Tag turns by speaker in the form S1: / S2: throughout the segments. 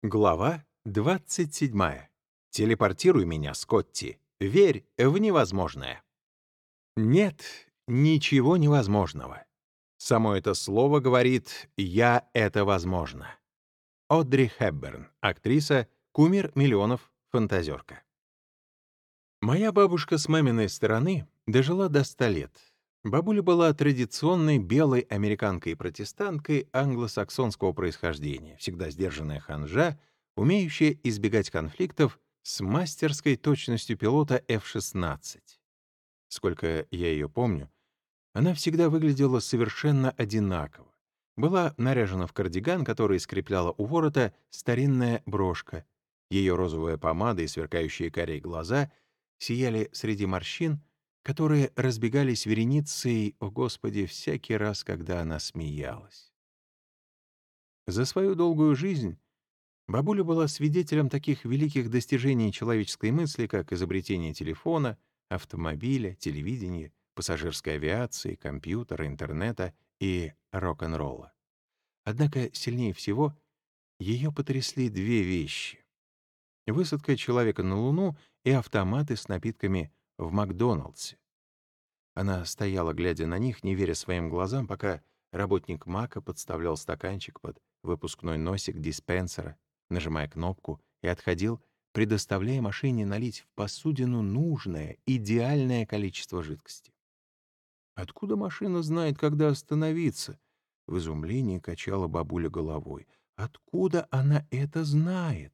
S1: Глава 27. Телепортируй меня, Скотти. Верь в невозможное. Нет ничего невозможного. Само это слово говорит «я это возможно». Одри Хепберн, актриса, кумир миллионов, фантазерка. Моя бабушка с маминой стороны дожила до 100 лет. Бабуля была традиционной белой американкой-протестанткой англосаксонского происхождения, всегда сдержанная ханжа, умеющая избегать конфликтов с мастерской точностью пилота F-16. Сколько я ее помню, она всегда выглядела совершенно одинаково. Была наряжена в кардиган, который скрепляла у ворота старинная брошка. Ее розовая помада и сверкающие карие глаза сияли среди морщин, которые разбегались вереницей, о Господи, всякий раз, когда она смеялась. За свою долгую жизнь бабуля была свидетелем таких великих достижений человеческой мысли, как изобретение телефона, автомобиля, телевидения, пассажирской авиации, компьютера, интернета и рок-н-ролла. Однако сильнее всего ее потрясли две вещи: высадка человека на Луну и автоматы с напитками в Макдоналдсе. Она стояла, глядя на них, не веря своим глазам, пока работник Мака подставлял стаканчик под выпускной носик диспенсера, нажимая кнопку, и отходил, предоставляя машине налить в посудину нужное, идеальное количество жидкости. «Откуда машина знает, когда остановиться?» В изумлении качала бабуля головой. «Откуда она это знает?»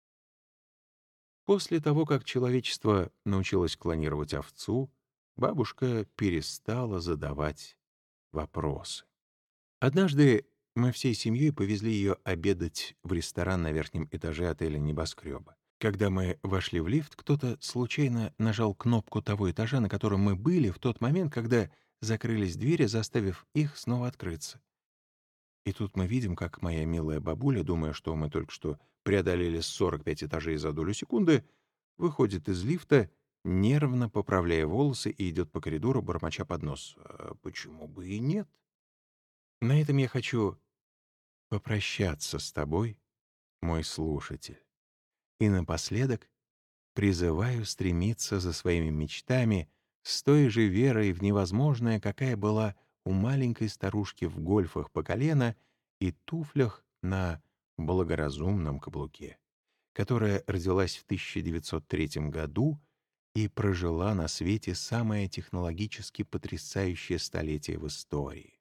S1: После того, как человечество научилось клонировать овцу, бабушка перестала задавать вопросы. Однажды мы всей семьей повезли ее обедать в ресторан на верхнем этаже отеля «Небоскреба». Когда мы вошли в лифт, кто-то случайно нажал кнопку того этажа, на котором мы были в тот момент, когда закрылись двери, заставив их снова открыться. И тут мы видим, как моя милая бабуля, думая, что мы только что преодолели 45 этажей за долю секунды, выходит из лифта, нервно поправляя волосы, и идет по коридору, бормоча под нос. Почему бы и нет? На этом я хочу попрощаться с тобой, мой слушатель. И напоследок призываю стремиться за своими мечтами с той же верой в невозможное, какая была у маленькой старушки в гольфах по колено и туфлях на благоразумном каблуке, которая родилась в 1903 году и прожила на свете самое технологически потрясающее столетие в истории.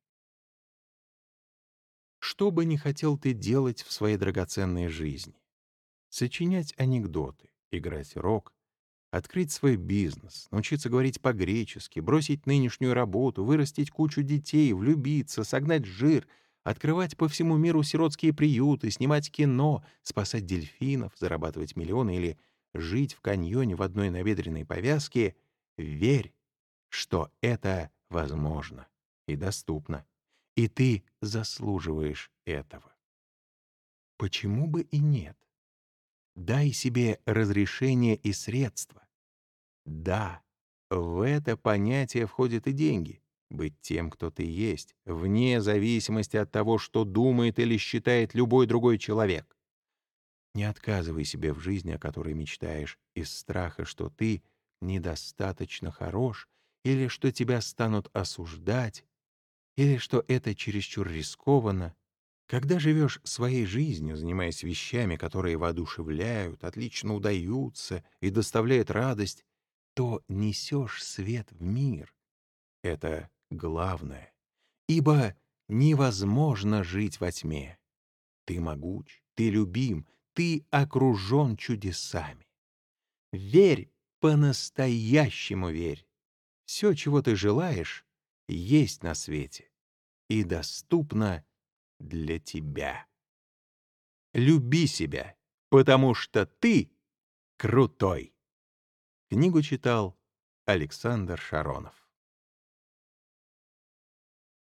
S1: Что бы ни хотел ты делать в своей драгоценной жизни: сочинять анекдоты, играть рок, открыть свой бизнес, научиться говорить по-гречески, бросить нынешнюю работу, вырастить кучу детей, влюбиться, согнать жир, открывать по всему миру сиротские приюты, снимать кино, спасать дельфинов, зарабатывать миллионы или жить в каньоне в одной набедренной повязке — верь, что это возможно и доступно, и ты заслуживаешь этого. Почему бы и нет? Дай себе разрешение и средства. Да, в это понятие входят и деньги. Быть тем, кто ты есть, вне зависимости от того, что думает или считает любой другой человек. Не отказывай себе в жизни, о которой мечтаешь, из страха, что ты недостаточно хорош, или что тебя станут осуждать, или что это чересчур рискованно. Когда живешь своей жизнью, занимаясь вещами, которые воодушевляют, отлично удаются и доставляют радость, то несешь свет в мир. Это главное. Ибо невозможно жить во тьме. Ты могуч, ты любим, ты окружен чудесами. Верь, по-настоящему верь. Все, чего ты желаешь, есть на свете и доступно для тебя. Люби себя, потому что ты крутой. Книгу читал Александр Шаронов.